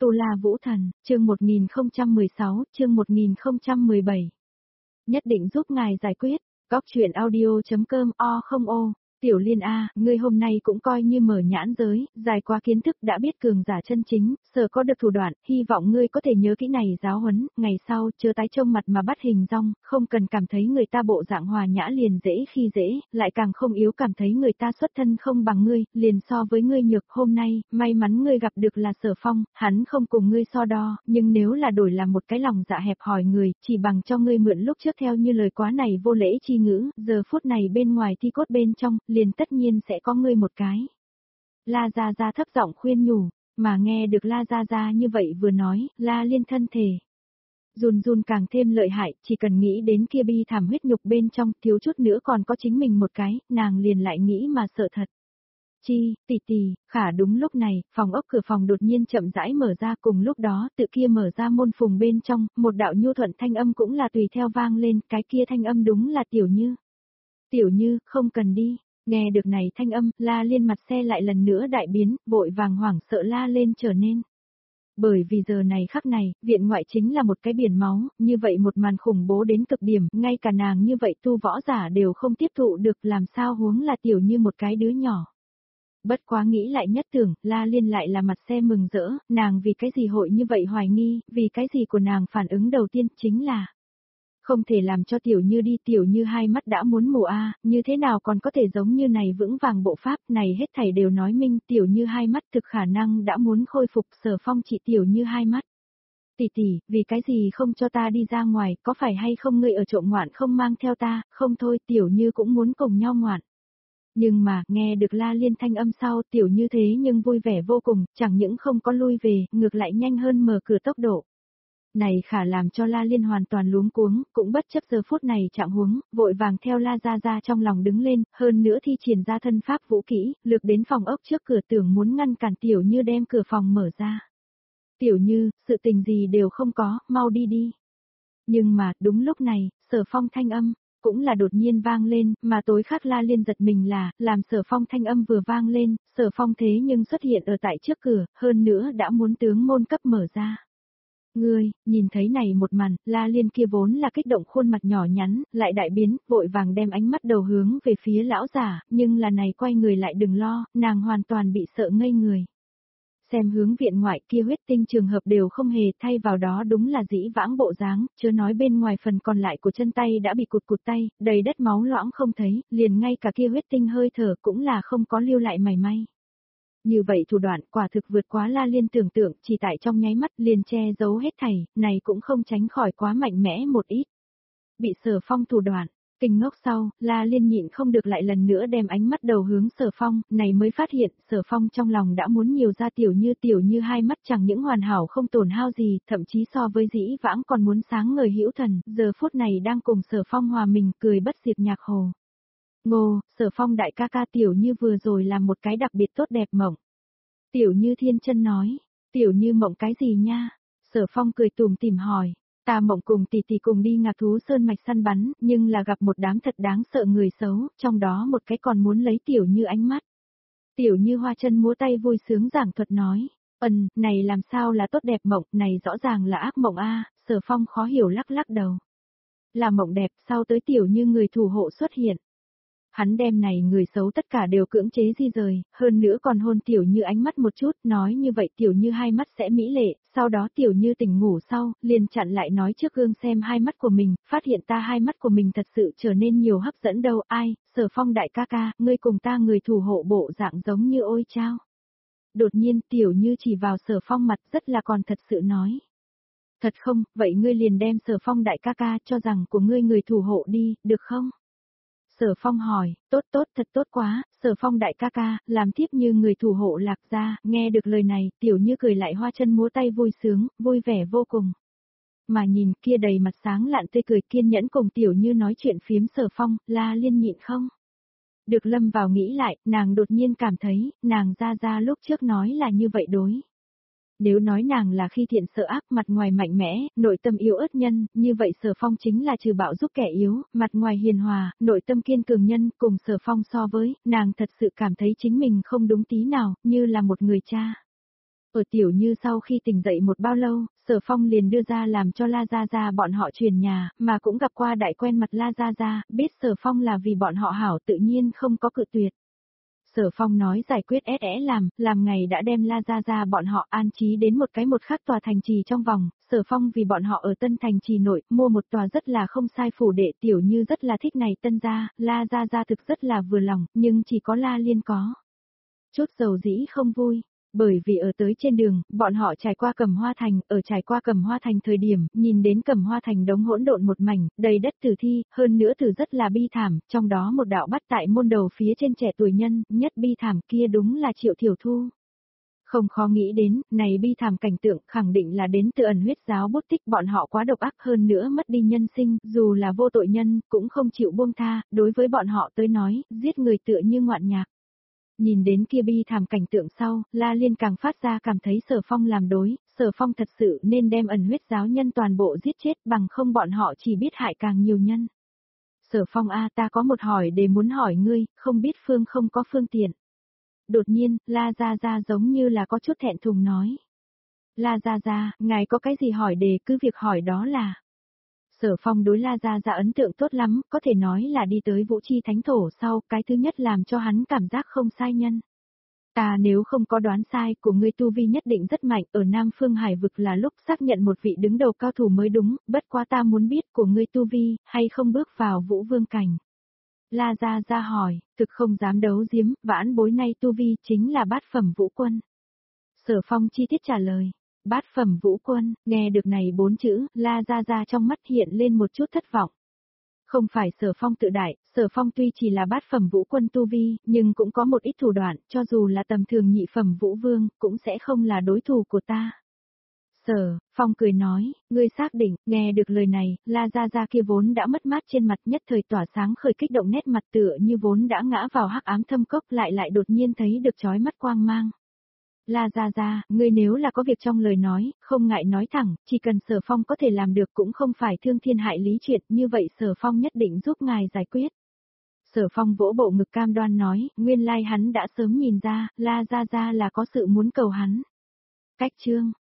Tu La Vũ Thần, chương 1016, chương 1017. Nhất định giúp ngài giải quyết. Góc truyện audio.com o không ô. Tiểu Liên A, ngươi hôm nay cũng coi như mở nhãn giới, dài qua kiến thức đã biết cường giả chân chính, sở có được thủ đoạn, hy vọng ngươi có thể nhớ kỹ này giáo huấn, ngày sau, chớ tái trông mặt mà bắt hình dong, không cần cảm thấy người ta bộ dạng hòa nhã liền dễ khi dễ, lại càng không yếu cảm thấy người ta xuất thân không bằng ngươi, liền so với ngươi nhược. Hôm nay, may mắn ngươi gặp được là Sở Phong, hắn không cùng ngươi so đo, nhưng nếu là đổi làm một cái lòng dạ hẹp hòi người, chỉ bằng cho ngươi mượn lúc trước theo như lời quá này vô lễ chi ngữ, giờ phút này bên ngoài thi cốt bên trong, liền tất nhiên sẽ có ngươi một cái. La Gia Gia thấp giọng khuyên nhủ, mà nghe được La Gia Gia như vậy vừa nói, La Liên thân thể run run càng thêm lợi hại, chỉ cần nghĩ đến kia bi thảm huyết nhục bên trong, thiếu chút nữa còn có chính mình một cái, nàng liền lại nghĩ mà sợ thật. Chi, tỷ, khả đúng lúc này, phòng ốc cửa phòng đột nhiên chậm rãi mở ra, cùng lúc đó, tự kia mở ra môn phùng bên trong, một đạo nhu thuận thanh âm cũng là tùy theo vang lên, cái kia thanh âm đúng là Tiểu Như. Tiểu Như, không cần đi. Nghe được này thanh âm, La Liên mặt xe lại lần nữa đại biến, vội vàng hoảng sợ la lên trở nên. Bởi vì giờ này khắc này, viện ngoại chính là một cái biển máu, như vậy một màn khủng bố đến cực điểm, ngay cả nàng như vậy tu võ giả đều không tiếp thụ được, làm sao huống là Tiểu Như một cái đứa nhỏ. Bất quá nghĩ lại nhất tưởng, La Liên lại là mặt xe mừng rỡ, nàng vì cái gì hội như vậy hoài nghi, vì cái gì của nàng phản ứng đầu tiên chính là không thể làm cho Tiểu Như đi, Tiểu Như hai mắt đã muốn mù a, như thế nào còn có thể giống như này vững vàng bộ pháp, này hết thảy đều nói minh, Tiểu Như hai mắt thực khả năng đã muốn khôi phục. Sở Phong trị Tiểu Như hai mắt. Tỷ, vì cái gì không cho ta đi ra ngoài, có phải hay không ngươi ở trộm ngoạn không mang theo ta, không thôi, Tiểu Như cũng muốn cùng nhau ngoạn. Nhưng mà, nghe được La Liên thanh âm sau, Tiểu Như thế nhưng vui vẻ vô cùng, chẳng những không có lui về, ngược lại nhanh hơn mở cửa tốc độ. Này khả làm cho La Liên hoàn toàn luống cuống, cũng bất chấp giờ phút này trạng huống, vội vàng theo La Gia Gia trong lòng đứng lên, hơn nữa thi triển ra thân pháp vũ kỹ, lược đến phòng ốc trước cửa tưởng muốn ngăn cản Tiểu Như đem cửa phòng mở ra. Tiểu Như, sự tình gì đều không có, mau đi đi. Nhưng mà, đúng lúc này, Sở Phong thanh âm cũng là đột nhiên vang lên, mà tối khác La Liên giật mình là, làm Sở Phong thanh âm vừa vang lên, Sở Phong thế nhưng xuất hiện ở tại trước cửa, hơn nữa đã muốn tướng môn cấp mở ra. Ngươi, nhìn thấy này một màn, La Liên kia vốn là kích động khuôn mặt nhỏ nhắn, lại đại biến, vội vàng đem ánh mắt đầu hướng về phía lão giả, nhưng là này quay người lại đừng lo, nàng hoàn toàn bị sợ ngây người. Xem hướng viện ngoại kia huyết tinh trường hợp đều không hề, thay vào đó đúng là dĩ vãng bộ dáng, chớ nói bên ngoài phần còn lại của chân tay đã bị cụt tay, đầy đất máu loãng không thấy, liền ngay cả kia huyết tinh hơi thở cũng là không có lưu lại mảy may. Như vậy thủ đoạn quả thực vượt quá La Liên tưởng tượng, chỉ tại trong nháy mắt liền che giấu hết thảy, này cũng không tránh khỏi quá mạnh mẽ một ít. Bị Sở Phong thủ đoạn, kinh ngốc sau, La Liên nhịn không được lại lần nữa đem ánh mắt đầu hướng Sở Phong, này mới phát hiện, Sở Phong trong lòng đã muốn nhiều ra Tiểu Như hai mắt chẳng những hoàn hảo không tổn hao gì, thậm chí so với dĩ vãng còn muốn sáng ngời hữu thần, giờ phút này đang cùng Sở Phong hòa mình cười bất diệt nhạc hồ. Ngô, Sở Phong đại ca ca Tiểu Như vừa rồi làm một cái đặc biệt tốt đẹp mộng. Tiểu Như thiên chân nói, Tiểu Như mộng cái gì nha? Sở Phong cười tủm tỉm hỏi, ta mộng cùng tỷ cùng đi Ngạc Thú Sơn mạch săn bắn, nhưng là gặp một đám thật đáng sợ người xấu, trong đó một cái còn muốn lấy Tiểu Như ánh mắt. Tiểu Như hoa chân múa tay vui sướng giảng thuật nói, này làm sao là tốt đẹp mộng, này rõ ràng là ác mộng a. Sở Phong khó hiểu lắc lắc đầu. Là mộng đẹp, sau tới Tiểu Như người thủ hộ xuất hiện. Hắn đem này người xấu tất cả đều cưỡng chế di rời, hơn nữa còn hôn Tiểu Như ánh mắt một chút, nói như vậy Tiểu Như hai mắt sẽ mỹ lệ, sau đó Tiểu Như tỉnh ngủ sau, liền chặn lại nói trước gương xem hai mắt của mình, phát hiện ta hai mắt của mình thật sự trở nên nhiều hấp dẫn đâu, ai, Sở Phong đại ca ca, ngươi cùng ta người thủ hộ bộ dạng giống như ôi chao. Đột nhiên Tiểu Như chỉ vào Sở Phong mặt rất là còn thật sự nói. Thật không, vậy ngươi liền đem Sở Phong đại ca ca cho rằng của ngươi người thủ hộ đi, được không? Sở Phong hỏi, tốt thật tốt quá, Sở Phong đại ca ca, làm tiếp như người thủ hộ Lạc Gia, nghe được lời này, Tiểu Như cười lại hoa chân múa tay vui sướng, vui vẻ vô cùng. Mà nhìn kia đầy mặt sáng lạn tươi cười kiên nhẫn cùng Tiểu Như nói chuyện phiếm Sở Phong, La Liên nhịn không? Được lâm vào nghĩ lại, nàng đột nhiên cảm thấy, nàng Gia lúc trước nói là như vậy đối. Nếu nói nàng là khi thiện sợ ác, mặt ngoài mạnh mẽ, nội tâm yếu ớt nhân, như vậy Sở Phong chính là trừ bạo giúp kẻ yếu, mặt ngoài hiền hòa, nội tâm kiên cường nhân, cùng Sở Phong so với, nàng thật sự cảm thấy chính mình không đúng tí nào, như là một người cha. Ở Tiểu Như sau khi tỉnh dậy một bao lâu, Sở Phong liền đưa ra làm cho La Gia Gia bọn họ chuyển nhà, mà cũng gặp qua đại quen mặt La Gia Gia, biết Sở Phong là vì bọn họ hảo tự nhiên không có cự tuyệt. Sở Phong nói giải quyết làm ngày đã đem La Gia Gia bọn họ an trí đến một khác tòa thành trì trong vòng, Sở Phong vì bọn họ ở tân thành trì nội, mua một tòa rất là không sai phủ đệ. Tiểu Như rất là thích này tân gia, La Gia Gia thực rất là vừa lòng, nhưng chỉ có La Liên có chút dầu dĩ không vui. Bởi vì ở tới trên đường, bọn họ trải qua Cẩm Hoa Thành, ở trải qua Cẩm Hoa Thành thời điểm, nhìn đến Cẩm Hoa Thành đống hỗn độn một mảnh, đầy đất tử thi, hơn nữa tử rất là bi thảm, trong đó một đạo bắt tại môn đầu phía trên trẻ tuổi nhân, nhất bi thảm kia đúng là Triệu Thiểu Thu. Không khó nghĩ đến, này bi thảm cảnh tượng khẳng định là đến từ ẩn huyết giáo bút tích, bọn họ quá độc ác, hơn nữa mất đi nhân sinh, dù là vô tội nhân, cũng không chịu buông tha, đối với bọn họ tới nói, giết người tựa như ngoạn nhạc. Nhìn đến kia bi thảm cảnh tượng sau, La Liên càng phát ra cảm thấy Sở Phong làm đối, Sở Phong thật sự nên đem ẩn huyết giáo nhân toàn bộ giết chết, bằng không bọn họ chỉ biết hại càng nhiều nhân. Sở Phong a, ta có một hỏi để muốn hỏi ngươi, không biết không có phương tiện. Đột nhiên, La Gia Gia giống như là có chút thẹn thùng nói. La Gia Gia, ngài có cái gì hỏi đề cứ việc hỏi đó là. Sở Phong đối La Gia Gia ấn tượng tốt lắm, có thể nói là đi tới Vũ Chi Thánh Thổ sau, cái thứ nhất làm cho hắn cảm giác không sai nhân. Ta nếu không có đoán sai, của ngươi tu vi nhất định rất mạnh, ở Nam Phương Hải vực là lúc xác nhận một vị đứng đầu cao thủ mới đúng, bất quá ta muốn biết của ngươi tu vi, hay không bước vào Vũ Vương cảnh. La Gia Gia hỏi, thực không dám đấu giếm, vãn bối nay tu vi chính là bát phẩm vũ quân. Sở Phong chi tiết trả lời. Bát phẩm vũ quân, nghe được này 4 chữ, La Gia Gia trong mắt hiện lên một chút thất vọng. Không phải Sở Phong tự đại, Sở Phong tuy chỉ là bát phẩm vũ quân tu vi, nhưng cũng có một ít thủ đoạn, cho dù là tầm thường nhị phẩm vũ vương, cũng sẽ không là đối thủ của ta. Sở Phong cười nói, ngươi xác định, nghe được lời này, La Gia Gia kia vốn đã mất mát trên mặt nhất thời tỏa sáng khởi kích động nét mặt tựa như vốn đã ngã vào hắc ám thâm cốc lại đột nhiên thấy được chói mắt quang mang. La Gia Gia, ngươi nếu là có việc trong lời nói, không ngại nói thẳng, chỉ cần Sở Phong có thể làm được cũng không phải thương thiên hại lý chuyện, như vậy Sở Phong nhất định giúp ngài giải quyết. Sở Phong vỗ bộ ngực cam đoan nói, nguyên lai hắn đã sớm nhìn ra, La Gia Gia là có sự muốn cầu hắn. Cách chương